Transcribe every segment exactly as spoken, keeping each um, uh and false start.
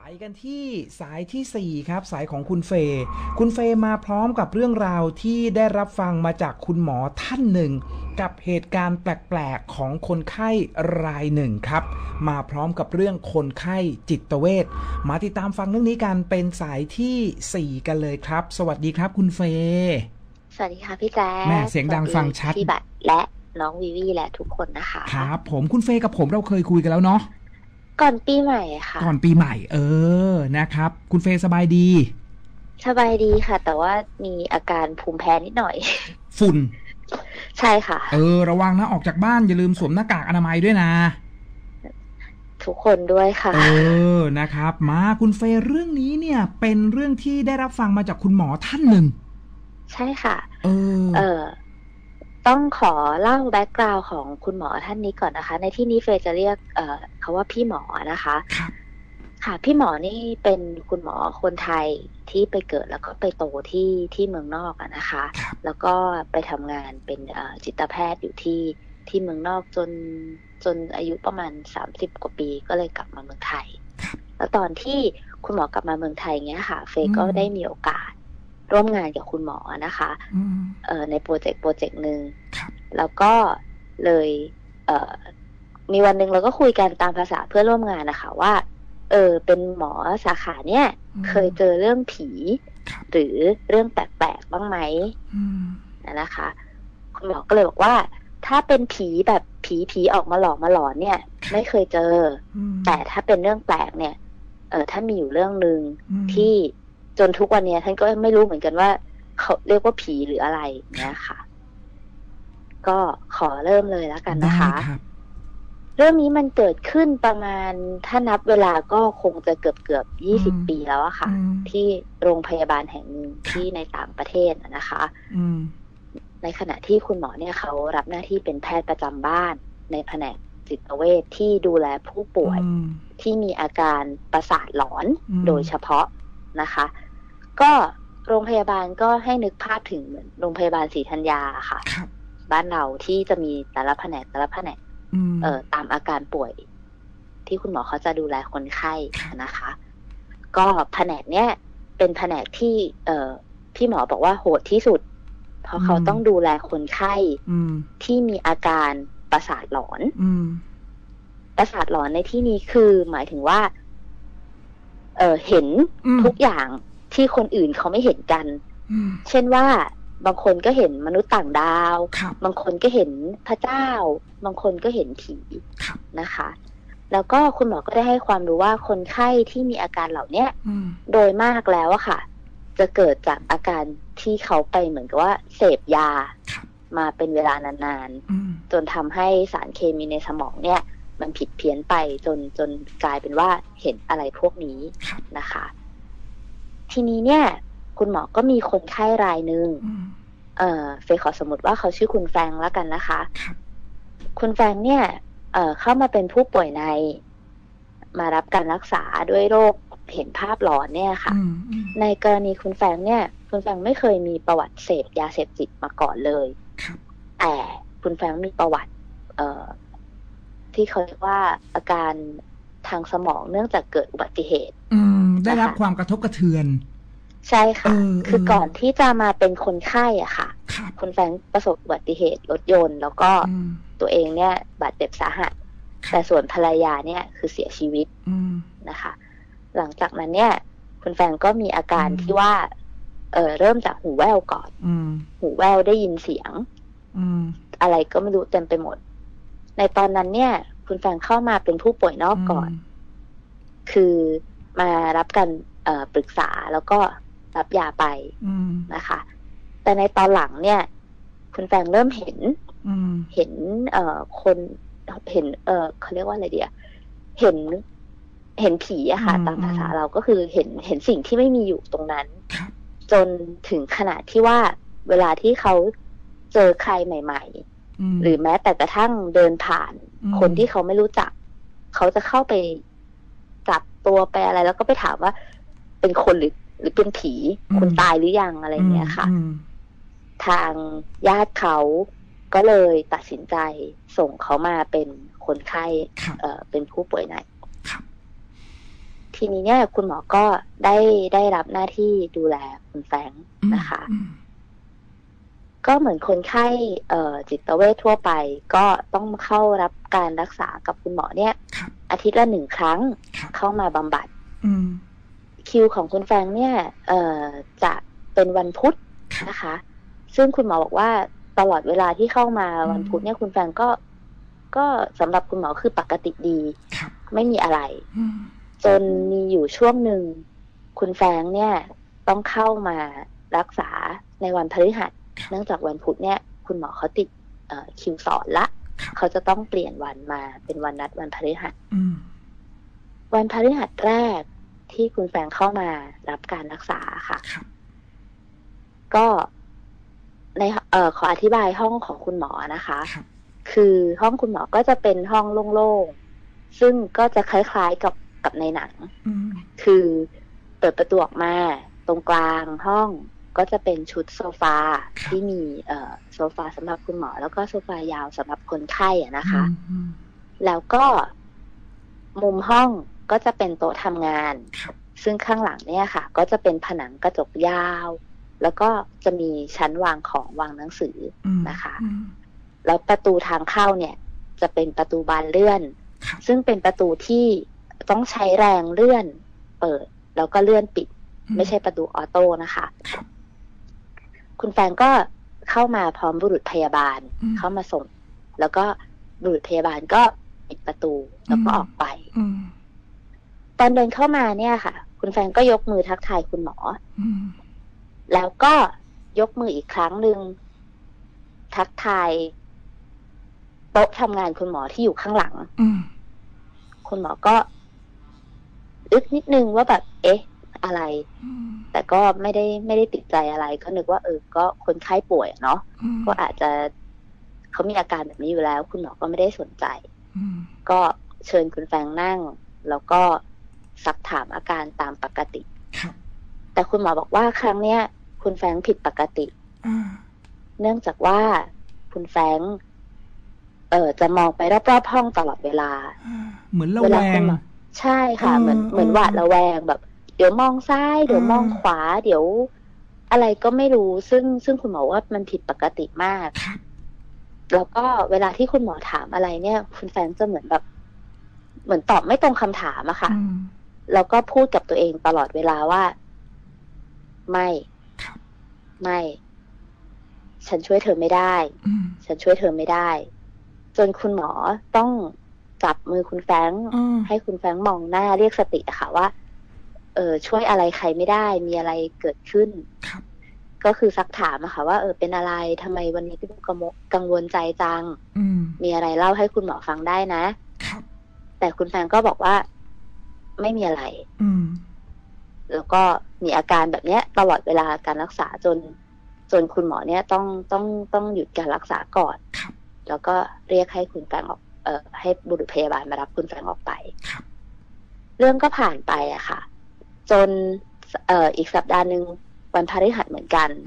กันที่สายที่สี่ครับสายของคุณเฟย์คุณเฟย์มาพร้อมกับเรื่องราวที่ได้รับฟังมาจากคุณหมอท่านหนึ่งกับเหตุการณ์แปลกๆของคนไข้รายหนึ่งครับมาพร้อมกับเรื่องคนไข้จิตเวชมาติดตามฟังเรื่องนี้กันเป็นสายที่สี่กันเลยครับสวัสดีครับคุณเฟย์สวัสดีค่ะพี่แจ๊คแม่เสียงดังฟังชัดพี่บัตรและน้องวีวีและทุกคนนะคะครับผมคุณเฟย์กับผมเราเคยคุยกันแล้วเนาะก่อนปีใหม่ค่ะก่อนปีใหม่เออนะครับคุณเฟย์สบายดีสบายดีค่ะแต่ว่ามีอาการภูมิแพ้นิดหน่อยฝุ่นใช่ค่ะเออระวังนะออกจากบ้านอย่าลืมสวมหน้ากากอนามัยด้วยนะทุกคนด้วยค่ะเออนะครับมาคุณเฟย์เรื่องนี้เนี่ยเป็นเรื่องที่ได้รับฟังมาจากคุณหมอท่านหนึ่งใช่ค่ะเออเออต้องขอเล่าแบ็กกราวด์ของคุณหมอท่านนี้ก่อนนะคะในที่นี้เฟย์จะเรียกเอ่อเขาว่าพี่หมอนะคะค่ะพี่หมอนี่เป็นคุณหมอคนไทยที่ไปเกิดแล้วก็ไปโตที่ที่เมืองนอกอะนะคะแล้วก็ไปทำงานเป็นจิตแพทย์อยู่ที่ที่เมืองนอกจนจนอายุประมาณสามสิบกว่าปีก็เลยกลับมาเมืองไทยแล้วตอนที่คุณหมอกลับมาเมืองไทยเงี้ยค่ะเฟย์ก็ได้มีโอกาสร่วมงานกับคุณหมอนะคะเอ่อในโปรเจกต์โปรเจกต์หนึ่งแล้วก็เลยเอ่อมีวันหนึ่งเราก็คุยกันตามภาษาเพื่อนร่วมงานนะคะว่าเออเป็นหมอสาขาเนี่ยเคยเจอเรื่องผีหรือเรื่องแปลกๆบ้างไหมนะคะคุณหมอก็เลยบอกว่าถ้าเป็นผีแบบผีผีออกมาหลอกมาหลอนเนี่ยไม่เคยเจอแต่ถ้าเป็นเรื่องแปลกเนี่ยเออถ้ามีอยู่เรื่องนึงที่จนทุกวันนี้ท่านก็ไม่รู้เหมือนกันว่าเขาเรียกว่าผีหรืออะไรเนี่ยค่ะก็ขอเริ่มเลยแล้วกันนะคะเรื่องนี้มันเกิดขึ้นประมาณถ้านับเวลาก็คงจะเกือบเกือบยี่สิบปีแล้วอะค่ะที่โรงพยาบาลแห่งหนึ่งที่ในต่างประเทศนะคะในขณะที่คุณหมอเนี่ยเขารับหน้าที่เป็นแพทย์ประจำบ้านในแผนกจิตเวชที่ดูแลผู้ป่วยที่มีอาการประสาทหลอนโดยเฉพาะนะคะก็โรงพยาบาลก็ให้นึกภาพถึงเหมือนโรงพยาบาลศรีธัญญาค่ะบ้านเราที่จะมีแต่ละแผนกแต่ละแผนกเอ่อตามอาการป่วยที่คุณหมอเขาจะดูแลคนไข้นะคะก็แผนกเนี้ยเป็นแผนกที่เอ่อพี่หมอบอกว่าโหดที่สุดเพราะเขาต้องดูแลคนไข้ที่มีอาการประสาทหลอนประสาทหลอนในที่นี้คือหมายถึงว่าเอ่อเห็นทุกอย่างที่คนอื่นเขาไม่เห็นกันเช่นว่าบางคนก็เห็นมนุษย์ต่างดาวบางคนก็เห็นพระเจ้าบางคนก็เห็นผีนะคะแล้วก็คุณหมอก็ได้ให้ความรู้ว่าคนไข้ที่มีอาการเหล่านี้โดยมากแล้วอะค่ะจะเกิดจากอาการที่เขาไปเหมือนกับว่าเสพยามาเป็นเวลานานๆจนทำให้สารเคมีในสมองเนี่ยมันผิดเพี้ยนไปจนจนกลายเป็นว่าเห็นอะไรพวกนี้นะคะทีนี้เนี่ยคุณหมอก็มีคนไข้รายหนึ่งเอ่อเฟย์ขอสมมติว่าเขาชื่อคุณแฟงแล้วกันนะคะคุณแฟงเนี่ยเอ่อเข้ามาเป็นผู้ป่วยในมารับการรักษาด้วยโรคเห็นภาพหลอนเนี่ยค่ะในกรณีคุณแฟงเนี่ยคุณแฟงไม่เคยมีประวัติเสพยาเสพติดมาก่อนเลยแต่คุณแฟงมีประวัติเอ่อที่เขาเรียกว่าอาการทางสมองเนื่องจากเกิดอุบัติเหตุได้รับความกระทบกระเทือนใช่ค่ะคือก่อนที่จะมาเป็นคนไข้อ่ะค่ะคุณแฟงประสบอุบัติเหตุรถยนต์แล้วก็ตัวเองเนี่ยบาดเจ็บสาหัสแต่ส่วนภรรยาเนี่ยคือเสียชีวิตนะคะหลังจากนั้นเนี่ยคุณแฟงก็มีอาการที่ว่าเออเริ่มจากหูแว่วก่อนหูแว่วได้ยินเสียงอะไรก็ไม่รู้เต็มไปหมดในตอนนั้นเนี่ยคุณแฟงเข้ามาเป็นผู้ป่วยนอกก่อนคือมารับการปรึกษาแล้วก็รับยาไปนะคะแต่ในตอนหลังเนี่ยคุณแฟงเริ่มเห็นเห็นเอ่อคนเห็นเอ่อเขาเรียกว่าอะไรเดียเห็นเห็นผีอะค่ะตามภาษาเราก็คือเห็นเห็นสิ่งที่ไม่มีอยู่ตรงนั้นจนถึงขนาดที่ว่าเวลาที่เขาเจอใครใหม่ๆหรือแม้แต่กระทั่งเดินผ่านคนที่เขาไม่รู้จักเขาจะเข้าไปจับตัวไปอะไรแล้วก็ไปถามว่าเป็นคนหรือหรือเป็นผีคุณตายหรือยังอะไรเงี้ยค่ะทางญาติเขาก็เลยตัดสินใจส่งเขามาเป็นคนไข้เอ่อเป็นผู้ป่วยในททีนี้เนี่ยคุณหมอก็ได้ได้รับหน้าที่ดูแลคุณแฟรงค์นะคะก็เหมือนคนไข้เอ่อจิตเวชทั่วไปก็ต้องเข้ารับการรักษากับคุณหมอเนี่ยอาทิตย์ละหนึ่งครั้งเข้ามาบำบัดคิวของคุณแฟรงค์เนี่ยเอ่อจะเป็นวันพุธนะคะซึ่งคุณหมอบอกว่าตลอดเวลาที่เข้ามาวันพุธเนี่ยคุณแฟรงค์ก็ก็สำหรับคุณหมอคือปกติดีไม่มีอะไรจนมีอยู่ช่วงหนึ่งคุณแฟรงค์เนี่ยต้องเข้ามารักษาในวันพฤหัสเนื่องจากวันพุธเนี่ยคุณหมอเขาติดคิวสอนละเขาจะต้องเปลี่ยนวันมาเป็นวันนัดวันพฤหัสวันพฤหัสแรกที่คุณแฟรงค์เข้ามารับการรักษาค่ะก็ในเอ่อขออธิบายห้องของคุณหมอนะคะคือห้องคุณหมอก็จะเป็นห้องโล่งๆซึ่งก็จะคล้ายๆกับกับในหนังคือเปิดประตูออกมาตรงกลางห้องก็จะเป็นชุดโซฟาที่มีเอ่อโซฟาสำหรับคุณหมอแล้วก็โซฟายาวสำหรับคนไข้อะนะคะแล้วก็มุมห้องก็จะเป็นโต๊ะทำงานซึ่งข้างหลังเนี่ยค่ะก็จะเป็นผนังกระจกยาวแล้วก็จะมีชั้นวางของวางหนังสือนะคะแล้วประตูทางเข้าเนี่ยจะเป็นประตูบานเลื่อนซึ่งเป็นประตูที่ต้องใช้แรงเลื่อนเปิดแล้วก็เลื่อนปิดไม่ใช่ประตูออโต้นะคะคุณแฟนก็เข้ามาพร้อมบุรุษพยาบาลเข้ามาส่งแล้วก็บุรุษพยาบาลก็ปิดประตูแล้วก็ออกไปตอนเดินเข้ามาเนี่ยค่ะคุณแฟนก็ยกมือทักทายคุณหมอแล้วก็ยกมืออีกครั้งหนึ่งทักทายโต๊ะทำงานคุณหมอที่อยู่ข้างหลังคุณหมอก็อึกนิดนึงว่าแบบเอ๊ะอะไรแต่ก็ไม่ได้ไม่ได้ติดใจอะไรก็นึกว่าเออก็คนไข้ป่วยเนาะก็อาจจะเขามีอาการแบบนี้อยู่แล้วคุณหมอก็ไม่ได้สนใจก็เชิญคุณแฟงนั่งแล้วก็ซักถามอาการตามปกติแต่คุณหมอบอกว่าครั้งเนี้ยคุณแฟงผิดปกติเนื่องจากว่าคุณแฟงเออจะมองไปรอบๆห้องตลอดเวลาเหมือนระแวงใช่ค่ะเหมือนเหมือนหวาดระแวงแบบเดี๋ยวมองซ้ายเดี๋ยวมองขวาเดี๋ยวอะไรก็ไม่รู้ซึ่งซึ่งคุณหมอว่ามันผิดปกติมากแล้วก็เวลาที่คุณหมอถามอะไรเนี่ยคุณแฟนจะเหมือนแบบเหมือนตอบไม่ตรงคำถามอะค่ะแล้วก็พูดกับตัวเองตลอดเวลาว่าไม่ไม่ฉันช่วยเธอไม่ได้ฉันช่วยเธอไม่ได้จนคุณหมอต้องจับมือคุณแฟงให้คุณแฟงมองหน้าเรียกสติอะค่ะว่าเออช่วยอะไรใครไม่ได้มีอะไรเกิดขึ้นก็คือซักถามอะค่ะว่าเออเป็นอะไรทำไมวันนี้ดูกังวลใจจังมีอะไรเล่าให้คุณหมอฟังได้นะแต่คุณแฟนก็บอกว่าไม่มีอะไรแล้วก็มีอาการแบบเนี้ยตลอดเวลาการรักษาจนจนคุณหมอเนี่ยต้องต้องต้องหยุดการรักษาก่อนแล้วก็เรียกให้คุณแฟนออกเอ่อให้บุรุษพยาบาลมารับคุณแฟนออกไปเรื่องก็ผ่านไปอะค่ะจนเอ่ออีกสัปดาห์หนึ่งวันพฤหัสเหมือนกัน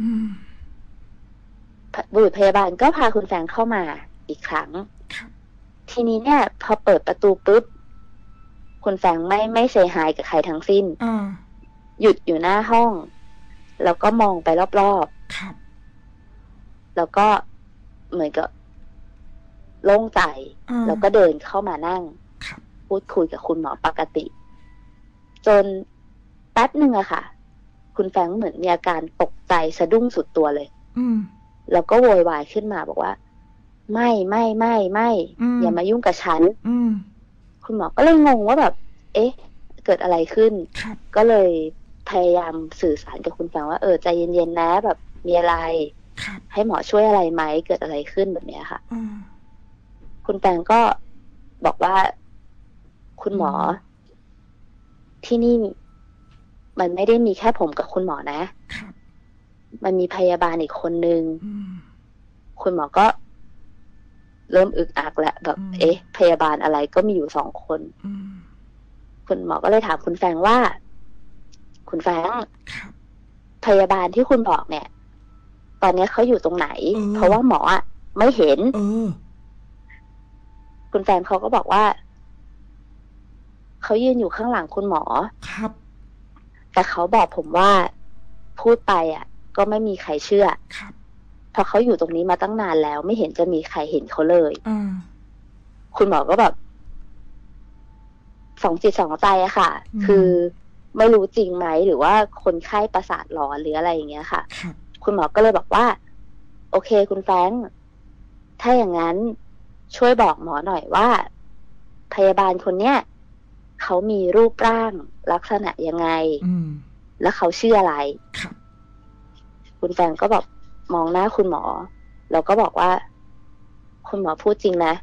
บุรุษพยาบาลก็พาคุณแฟนเข้ามาอีกครั้งทีนี้เนี่ยพอเปิดประตูปุ๊บคุณแฟงไม่ไม่เซฮายกับใครทั้งสิ้นหยุดอยู่หน้าห้องแล้วก็มองไปรอบๆแล้วก็เหมือนกับโล่งใจแล้วก็เดินเข้ามานั่งพูดคุยกับคุณหมอปกติจนแป๊บหนึ่งอะค่ะคุณแฟงเหมือนมีอาการตกใจสะดุ้งสุดตัวเลยแล้วก็โวยวายขึ้นมาบอกว่าไม่ไม่ไม่ไม่อย่ามายุ่งกับฉันคุณหมอก็เลยงงว่าแบบเอ๊ะเกิดอะไรขึ้นก็เลยพยายามสื่อสารกับคุณแฟงว่าเออใจเย็นๆนะแบบมีอะไรให้หมอช่วยอะไรไหมเกิดอะไรขึ้นแบบนี้ค่ะคุณแฟงก็บอกว่าคุณหมอที่นี่มันไม่ได้มีแค่ผมกับคุณหมอนะมันมีพยาบาลอีกคนนึงคุณหมอก็เริ่มอึกอักแหละแบบเอ๊ะพยาบาลอะไรก็มีอยู่สองคนคุณหมอก็เลยถามคุณแฟงว่าคุณแฟงพยาบาลที่คุณบอกเนี่ยตอนนี้เขาอยู่ตรงไหนเพราะว่าหมออ่ะไม่เห็นคุณแฟงเขาก็บอกว่าเขายืนอยู่ข้างหลังคุณหมอครับแต่เขาบอกผมว่าพูดไปอ่ะก็ไม่มีใครเชื่อครับเพราะเขาอยู่ตรงนี้มาตั้งนานแล้วไม่เห็นจะมีใครเห็นเขาเลยอืมคุณหมอก็แบบสองจิตสองใจอะค่ะคือไม่รู้จริงไหมหรือว่าคนไข้ประสาทหลอนหรืออะไรอย่างเงี้ยค่ะคุณหมอก็เลยบอกว่าโอเคคุณแฟรงค์ถ้าอย่างนั้นช่วยบอกหมอหน่อยว่าพยาบาลคนเนี้ยเขามีรูปร่างลักษณะยังไงแล้วเขาชื่ออะไรคุณแฟรงค์ก็แบบมองหน้าคุณหมอแล้วก็บอกว่าคุณหมอพูดจริงนะ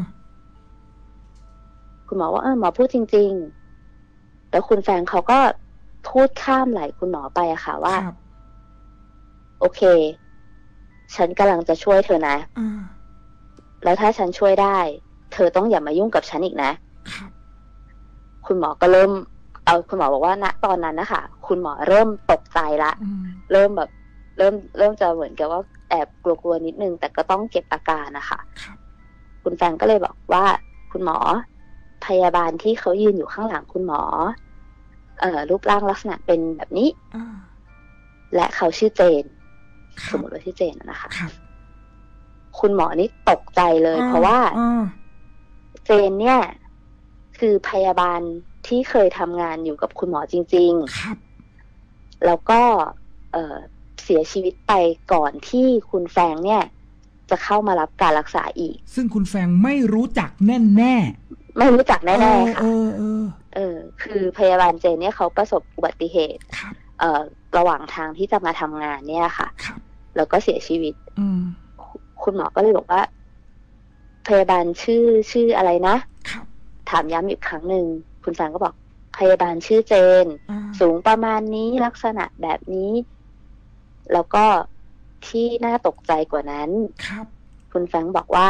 คุณหมอว่าเออหมอพูดจริงๆแล้วคุณแฟรงค์เขาก็พูดข้ามไหลคุณหมอไปอะค่ะว่าโอเคฉันกำลังจะช่วยเธอนะแล้วถ้าฉันช่วยได้เธอต้องอย่ามายุ่งกับฉันอีกนะคุณหมอก็เริ่มเอาคุณหมอบอกว่าณตอนนั้นนะคะคุณหมอเริ่มตกใจละเริ่มแบบเริ่มเริ่มจะเหมือนกับว่าแอบกลัวๆนิดนึงแต่ก็ต้องเก็บอาการนะคะคุณแฟนก็เลยบอกว่าคุณหมอพยาบาลที่เขายืนอยู่ข้างหลังคุณหมอเอ่อรูปร่างลักษณะเป็นแบบนี้และเขาชื่อเจนสมมติว่าชื่อเจนนะคะคุณหมอนี่ตกใจเลยเพราะว่าเจนเนี่ยคือพยาบาลที่เคยทำงานอยู่กับคุณหมอจริงๆแล้วก็เอ่อเสียชีวิตไปก่อนที่คุณแฟงเนี่ยจะเข้ามารับการรักษาอีกซึ่งคุณแฟงไม่รู้จักแน่แน่ไม่รู้จักแน่ๆค่ะเออเออเออคือพยาบาลเจนเนี่ยเขาประสบอุบัติเหตุเอ่อระหว่างทางที่จะมาทำงานเนี่ยค่ะแล้วก็เสียชีวิตคุณหมอก็เลยบอกว่าพยาบาลชื่อชื่ออะไรนะถามย้ำอีกครั้งหนึ่งคุณแฟนก็บอกพยาบาลชื่อเจนสูงประมาณนี้ลักษณะแบบนี้แล้วก็ที่น่าตกใจกว่านั้นคุณแฟงบอกว่า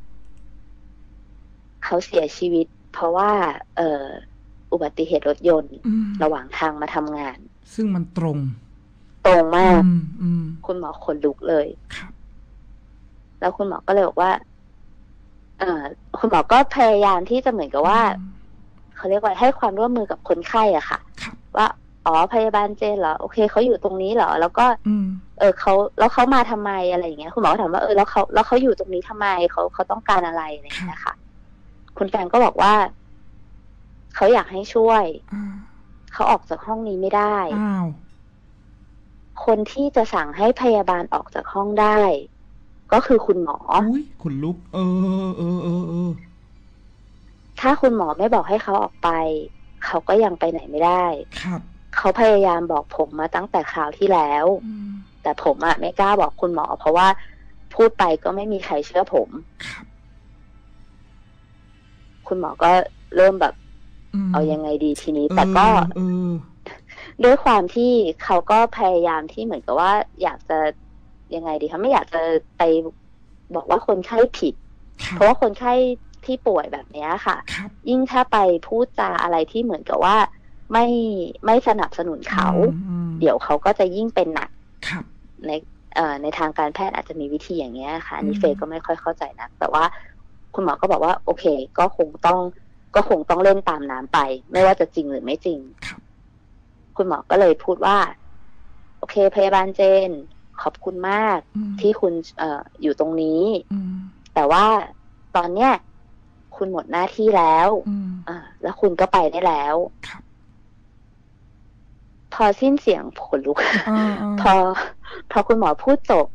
เขาเสียชีวิตเพราะว่าเอ่ออุบัติเหตุรถยนต์ระหว่างทางมาทำงานซึ่งมันตรงตรงมากคุณหมอขนลุกเลยแล้วคุณหมอก็เลยบอกว่าเอ่อคุณหมอก็พยายามที่จะเหมือนกับว่าเขาเรียกว่าให้ความร่วมมือกับคนไข้อ่ะค่ะว่าอ๋อพยาบาลเจนเหรอโอเคเขาอยู่ตรงนี้เหรอแล้วก็เออเขาแล้วเขามาทำไมอะไรอย่างเงี้ยคุณหมอก็ถามว่าเออแล้วเขาแล้วเขาอยู่ตรงนี้ทำไมเขาเขาต้องการอะไรอะไรอย่างเงี้ยค่ะคุณแฟนก็บอกว่าเขาอยากให้ช่วยเขาออกจากห้องนี้ไม่ได้คนที่จะสั่งให้พยาบาลออกจากห้องได้ก็คือคุณหมออุ้ยคุณลุกเออเออเออเออถ้าคุณหมอไม่บอกให้เขาออกไปเขาก็ยังไปไหนไม่ได้ครับเขาพยายามบอกผมมาตั้งแต่คราวที่แล้วแต่ผมอะไม่กล้าบอกคุณหมอเพราะว่าพูดไปก็ไม่มีใครเชื่อผมคุณหมอก็เริ่มแบบเอายังไงดีทีนี้แต่ก็ด้วยความที่เขาก็พยายามที่เหมือนกับว่าอยากจะยังไงดีคะไม่อยากจะไปบอกว่าคนไข้ผิดเพราะว่าคนไข้ที่ป่วยแบบนี้ค่ะยิ่งถ้าไปพูดจาอะไรที่เหมือนกับว่าไม่ไม่สนับสนุนเขาเดี๋ยวเขาก็จะยิ่งเป็นหนักในเอ่อในทางการแพทย์อาจจะมีวิธีอย่างเงี้ยค่ะอันนี้เฟย์ก็ไม่ค่อยเข้าใจนักแต่ว่าคุณหมอก็บอกว่าโอเคก็คงต้องก็คงต้องเล่นตามน้ำไปไม่ว่าจะจริงหรือไม่จริงคุณหมอก็เลยพูดว่าโอเคพยาบาลเจนขอบคุณมากที่คุณเอ่ออยู่ตรงนี้แต่ว่าตอนเนี้ยคุณหมดหน้าที่แล้วอ่าแล้วคุณก็ไปได้แล้วพอสิ้นเสียงขนลุกพอพอคุณหมอพูดจบ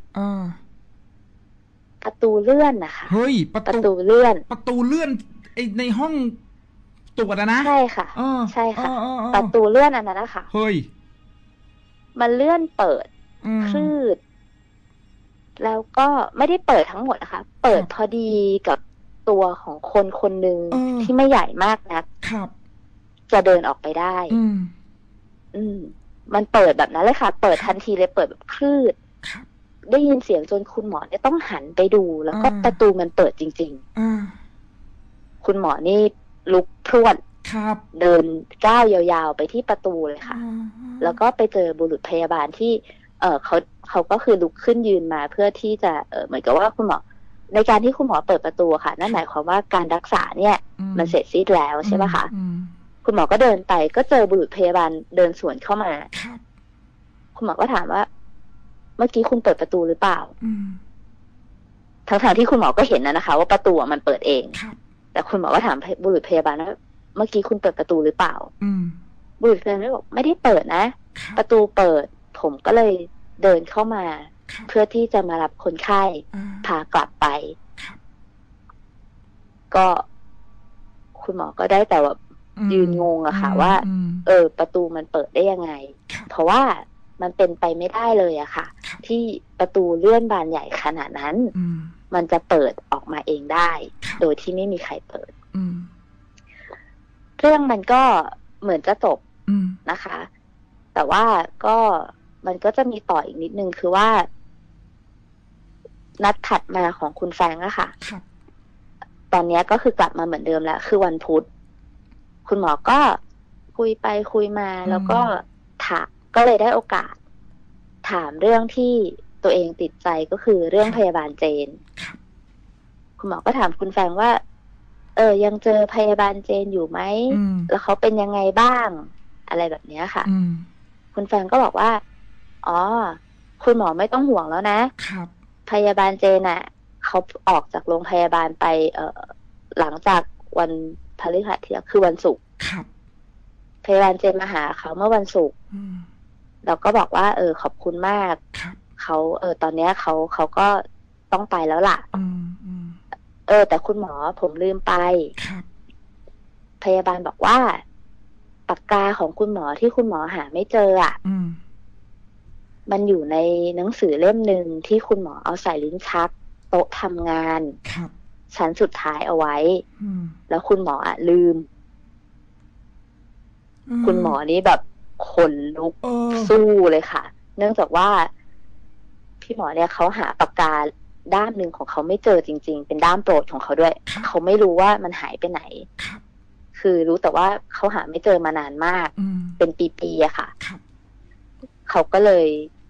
ประตูเลื่อนนะคะเฮ้ยประตูเลื่อนประตูเลื่อนไอในห้องตรวจอะนะใช่ค่ะใช่ค่ะประตูเลื่อนอันนั้นนะคะเฮ้ยมันเลื่อนเปิดคลืดแล้วก็ไม่ได้เปิดทั้งหมดนะคะเปิดพอดีกับตัวของคนคนหนึ่งที่ไม่ใหญ่มากนักจะเดินออกไปได้อืมมันเปิดแบบนั้นเลยค่ะเปิดทันทีเลยเปิดแบบคลืดได้ยินเสียงจนคุณหมอเนี่ยต้องหันไปดูแล้วก็ประตูมันเปิดจริงๆคุณหมอนี่ลุกพรวดเดินก้าวยาวๆไปที่ประตูเลยค่ะแล้วก็ไปเจอบุรุษพยาบาลที่เออเขาเขาก็คือลุกขึ้นยืนมาเพื่อที่จะเออเหมือนกับว่าคุณหมอในการที่คุณหมอเปิดประตูค่ะนั่นหมายความว่าการรักษาเนี่ยมันเสร็จสิ้นแล้วใช่ไหมคะคุณหมอก็เดินไปก็เจอบุรุษพยาบาลเดินสวนเข้ามาคุณหมอก็ถามว่าเมื่อกี้คุณเปิดประตูหรือเปล่าทั้งๆที่คุณหมอก็เห็นนะนะคะว่าประตูมันเปิดเองแต่คุณหมอก็ถามบุรุษพยาบาลว่าเมื่อกี้คุณเปิดประตูหรือเปล่าบุรุษพยาบาลบอกไม่ได้เปิดนะประตูเปิดผมก็เลยเดินเข้ามาเพื่อที่จะมารับคนไข้พากลับไปก็คุณหมอก็ได้แต่ว่ายืนงงอะค่ะว่าเออประตูมันเปิดได้ยังไงเพราะว่ามันเป็นไปไม่ได้เลยอะค่ะที่ประตูเลื่อนบานใหญ่ขนาดนั้นมันจะเปิดออกมาเองได้โดยที่ไม่มีใครเปิดเรื่องมันก็เหมือนจะจบนะคะ แต่ว่าก็มันก็จะมีต่ออีกนิดนึงคือว่านัดถัดมาของคุณแฟรงค์อะค่ะตอนนี้ก็คือกลับมาเหมือนเดิมแล้วคือวันพุธคุณหมอก็คุยไปคุยมาแล้วก็ถามก็เลยได้โอกาสถามเรื่องที่ตัวเองติดใจก็คือเรื่องพยาบาลเจนคุณหมอก็ถามคุณแฟรงค์ว่าเออยังเจอพยาบาลเจนอยู่ไหมแล้วเขาเป็นยังไงบ้างอะไรแบบนี้ค่ะคุณแฟรงค์ก็บอกว่าอ๋อคุณหมอไม่ต้องห่วงแล้วนะครับพยาบาลเจนอ่ะเขาออกจากโรงพยาบาลไปเอ่อหลังจากวันพฤหัสที่คือวันศุกร์พยาบาลเจนมาหาเขาเมื่อวันศุกร์เราก็บอกว่าเออขอบคุณมากเขาเออตอนนี้เขาเขาก็ต้องไปแล้วล่ะเออแต่คุณหมอผมลืมไปพยาบาลบอกว่าปากกาของคุณหมอที่คุณหมอหาไม่เจออ่ะมันอยู่ในหนังสือเล่มหนึ่งที่คุณหมอเอาใส่ลิ้นชักโต๊ะทำงานชั้นสุดท้ายเอาไว้แล้วคุณหมออ่ะลืมคุณหมอนี่แบบขนลุกสู้เลยค่ะเนื่องจากว่าพี่หมอเนี่ยเขาหาปากกาด้ามหนึ่งของเขาไม่เจอจริงๆเป็นด้ามโปรดของเขาด้วยเขาไม่รู้ว่ามันหายไปไหนคือรู้แต่ว่าเขาหาไม่เจอมานานมากเป็นปีๆอะค่ะเขาก็เลย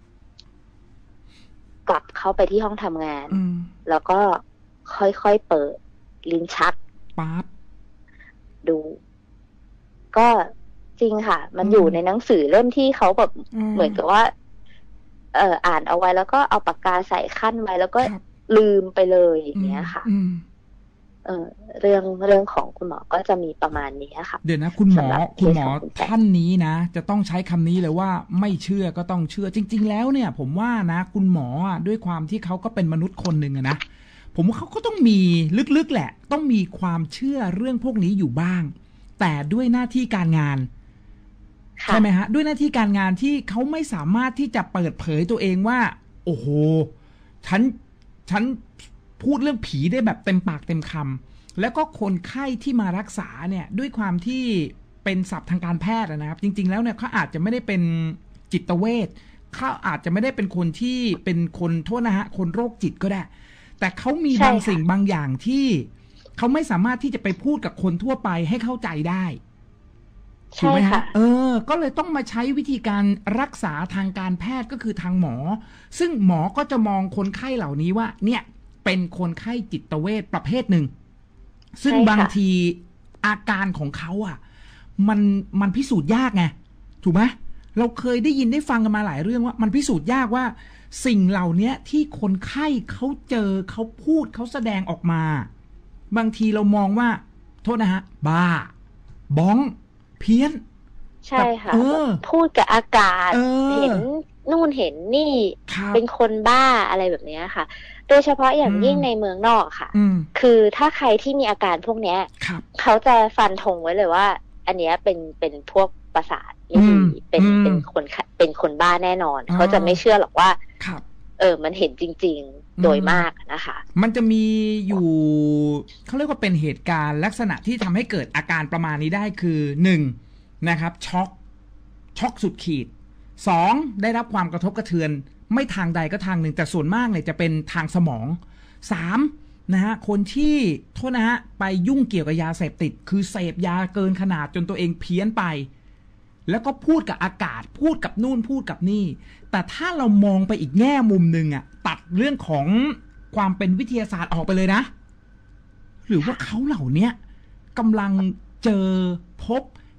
กลับเข้าไปที่ห้องทำงานแล้วก็ค่อยๆเปิดลิ้นชักปั๊บดูก็จริงค่ะมันอยู่ในหนังสือเล่มที่เขาแบบเหมือนกับว่าเอ่ออ่านเอาไว้แล้วก็เอาปากกาใส่ขั้นไว้แล้วก็ลืมไปเลยอย่างเงี้ยค่ะเออเรื่องเรื่องของคุณหมอก็จะมีประมาณนี้ค่ะเดี๋ยวนะคุณหมอคุณหมอท่านนี้นะจะต้องใช้คำนี้เลยว่าไม่เชื่อก็ต้องเชื่อจริงๆแล้วเนี่ยผมว่านะคุณหมออ่ะด้วยความที่เขาก็เป็นมนุษย์คนหนึ่งนะผมว่าเขาก็ต้องมีลึกๆแหละต้องมีความเชื่อเรื่องพวกนี้อยู่บ้างแต่ด้วยหน้าที่การงานใช่ไหมฮะด้วยหน้าที่การงานที่เขาไม่สามารถที่จะเปิดเผยตัวเองว่าโอ้โหฉันฉันพูดเรื่องผีได้แบบเต็มปากเต็มคำแล้วก็คนไข้ที่มารักษาเนี่ยด้วยความที่เป็นศัพท์ทางการแพทย์นะครับจริงๆแล้วเนี่ยเขาอาจจะไม่ได้เป็นจิตเวชเขาอาจจะไม่ได้เป็นคนที่เป็นคนโทษนะฮะคนโรคจิตก็ได้แต่เขามีบางสิ่งบางอย่างที่เขาไม่สามารถที่จะไปพูดกับคนทั่วไปให้เข้าใจได้ถูกไหมฮะเออก็เลยต้องมาใช้วิธีการรักษาทางการแพทย์ก็คือทางหมอซึ่งหมอก็จะมองคนไข้เหล่านี้ว่าเนี่ยเป็นคนไข้จิตเวชประเภทหนึ่งซึ่งบางทีอาการของเขาอ่ะมันมันพิสูจน์ยากไงถูกไหมเราเคยได้ยินได้ฟังกันมาหลายเรื่องว่ามันพิสูจน์ยากว่าสิ่งเหล่านี้ที่คนไข้เขาเจอเขาพูดเขาแสดงออกมาบางทีเรามองว่าโทษนะฮะบ้าบ้องเพี้ยนใช่ค่ะพูดกับอากาศเห็นนู่นเห็นนี่เป็นคนบ้าอะไรแบบนี้ค่ะโดยเฉพาะอย่างยิ่งในเมืองนอกค่ะคือถ้าใครที่มีอาการพวกนี้เขาจะฟันธงไว้เลยว่าอันนี้เป็นเป็นพวกประสาทไม่ดีเป็นเป็นคนเป็นคนบ้าแน่นอนเขาจะไม่เชื่อหรอกว่าเออมันเห็นจริงๆโดยมากนะคะมันจะมีอยู่เขาเรียกว่าเป็นเหตุการณ์ลักษณะที่ทำให้เกิดอาการประมาณนี้ได้คือหนึ่งนะครับช็อกช็อกสุดขีดสองได้รับความกระทบกระเทือนไม่ทางใดก็ทางหนึ่งแต่ส่วนมากเนี่ยจะเป็นทางสมองสามนะฮะคนที่โทษนะฮะไปยุ่งเกี่ยวกับยาเสพติดคือเสพยาเกินขนาดจนตัวเองเพี้ยนไปแล้วก็พูดกับอากาศพูดกับนู่นพูดกับนี่แต่ถ้าเรามองไปอีกแง่มุมหนึ่งอะตัดเรื่องของความเป็นวิทยาศาสตร์ออกไปเลยนะหรือว่าเขาเหล่านี้กำลังเจอพบ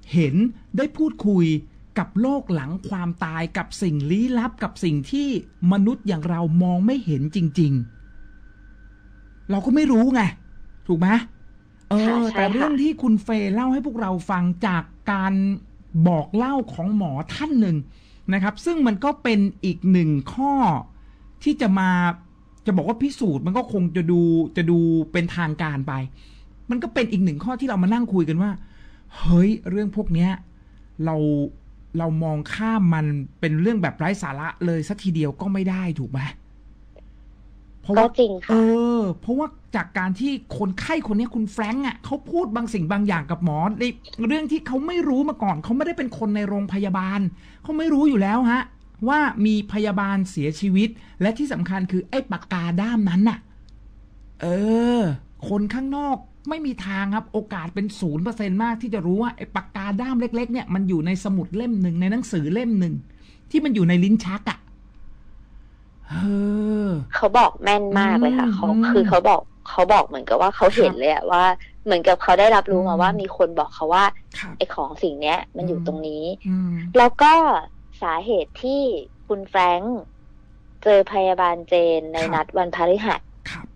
เห็นได้พูดคุยกับโลกหลังความตายกับสิ่งลี้ลับกับสิ่งที่มนุษย์อย่างเรามองไม่เห็นจริงๆเราก็ไม่รู้ไงถูกไหมเออแต่เรื่องที่คุณเฟย์เล่าให้พวกเราฟังจากการบอกเล่าของหมอท่านหนึ่งนะครับซึ่งมันก็เป็นอีกหนึ่งข้อที่จะมาจะบอกว่าพิสูจน์มันก็คงจะดูจะดูเป็นทางการไปมันก็เป็นอีกหนึ่งข้อที่เรามานั่งคุยกันว่าเฮ้ยเรื่องพวกเนี้ยเราเรามองข้ามมันเป็นเรื่องแบบไร้สาระเลยสักทีเดียวก็ไม่ได้ถูกไหมเพราะว่าจริงค่ะเออเพราะว่าจากการที่คนไข้คนนี้คุณแฟรงค์อ่ะเขาพูดบางสิ่งบางอย่างกับหมอในเรื่องที่เขาไม่รู้มาก่อนเขาไม่ได้เป็นคนในโรงพยาบาลเขาไม่รู้อยู่แล้วฮะว่ามีพยาบาลเสียชีวิตและที่สำคัญคือไอ้ปากกาด้ามนั้นน่ะเออคนข้างนอกไม่มีทางครับโอกาสเป็นศูนย์เปอร์เซ็นต์มากที่จะรู้ว่าไอ้ปากกาด้ามเล็กๆเนี่ยมันอยู่ในสมุดเล่มหนึ่งในหนังสือเล่มหนึ่งที่มันอยู่ในลิ้นชักอ่ะเขาบอกแม่นมากเลยค่ะเขาคือเขาบอกเขาบอกเหมือนกับว่าเขาเห็นเลยอะว่าเหมือนกับเขาได้รับรู้มาว่ามีคนบอกเขาว่าไอ้ของสิ่งเนี้ยมันอยู่ตรงนี้แล้วก็สาเหตุที่คุณแฟรงค์เจอพยาบาลเจนในนัดวันพฤหัส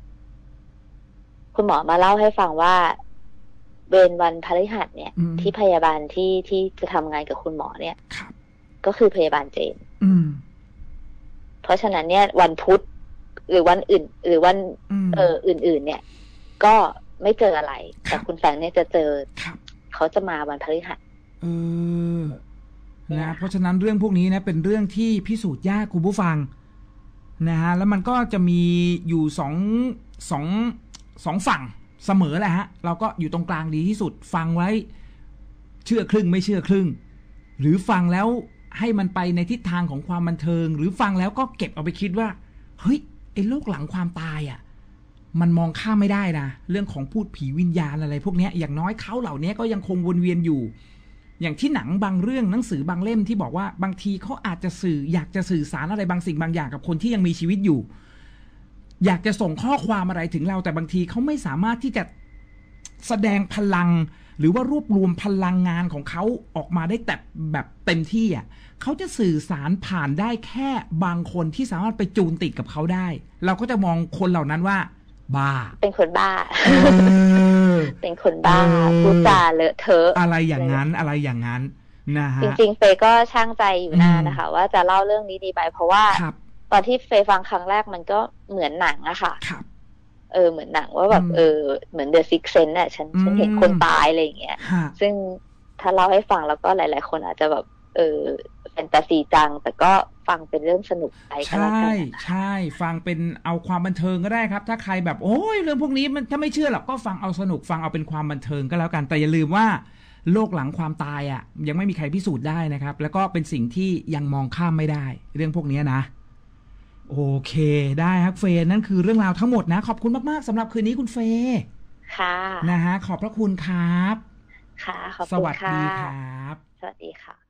คุณหมอมาเล่าให้ฟังว่าเวรวันพฤหัสเนี่ยที่พยาบาลที่ที่จะทำงานกับคุณหมอเนี่ยก็คือพยาบาลเจนเพราะฉะนั้นเนี่ยวันพุธหรือวันอื่นหรือวันเอออื่นๆเนี่ยก็ไม่เจออะไรแต่คุณแฟรงค์เนี่ยจะเจอเขาจะมาวันพฤหัสเออนะเพราะฉะนั้นเรื่องพวกนี้นะเป็นเรื่องที่พิสูจน์ยากคุณผู้ฟังนะฮะแล้วมันก็จะมีอยู่สองสองสองฝั่งเสมอแหละฮะเราก็อยู่ตรงกลางดีที่สุดฟังไว้เชื่อครึ่งไม่เชื่อครึ่งหรือฟังแล้วให้มันไปในทิศทางของความบันเทิงหรือฟังแล้วก็เก็บเอาไปคิดว่าเฮ้ยไอ้โลกหลังความตายอ่ะมันมองข้ามไม่ได้นะเรื่องของพูดผีวิญญาณอะไรพวกนี้อย่างน้อยเขาเหล่านี้ก็ยังคงวนเวียนอยู่อย่างที่หนังบางเรื่องหนังสือบางเล่มที่บอกว่าบางทีเขาอาจจะสื่ออยากจะสื่อสารอะไรบางสิ่งบางอย่างกับคนที่ยังมีชีวิตอยู่อยากจะส่งข้อความอะไรถึงเราแต่บางทีเขาไม่สามารถที่จะแสดงพลังหรือว่ารวบรวมพลังงานของเขาออกมาได้แต่แบบเต็มที่อ่ะเขาจะสื่อสารผ่านได้แค่บางคนที่สามารถไปจูนติดกับเขาได้เราก็จะมองคนเหล่านั้นว่าบ้าเป็นคนบ้า เป็นคนบ้าพูดจาเลอะเทอะอะไรอย่างนั้นอะไรอย่างนั้นนะฮะจริงๆเฟย์ก็ช่างใจอยู่นานนะคะว่าจะเล่าเรื่องนี้ดีไปเพราะว่าตอนที่เฟย์ฟังครั้งแรกมันก็เหมือนหนังอะค่ะเออเหมือนหนังว่าแบบเออเหมือน The Sixth Sense น่ะฉันฉันเห็นคนตายอะไรอย่างเงี้ยซึ่งถ้าเล่าให้ฟังแล้วก็หลายๆคนอาจจะแบบเออแฟนตาซีจังแต่ก็ฟังเป็นเรื่องสนุกไปก็แล้วกันใช่ใช่ฟังเป็นเอาความบันเทิงก็ได้ครับถ้าใครแบบโอ้ยเรื่องพวกนี้มันถ้าไม่เชื่อหรอกก็ฟังเอาสนุกฟังเอาเป็นความบันเทิงก็แล้วกันแต่อย่าลืมว่าโลกหลังความตายอ่ะยังไม่มีใครพิสูจน์ได้นะครับแล้วก็เป็นสิ่งที่ยังมองข้ามไม่ได้เรื่องพวกนี้นะโอเคได้ครับเฟย์นั่นคือเรื่องราวทั้งหมดนะขอบคุณมากๆสำหรับคืนนี้คุณเฟย์ค่ะนะฮะขอบพระคุณครับค่ะขอบคุณค่ะสวัสดีครับสวัสดีค่ะ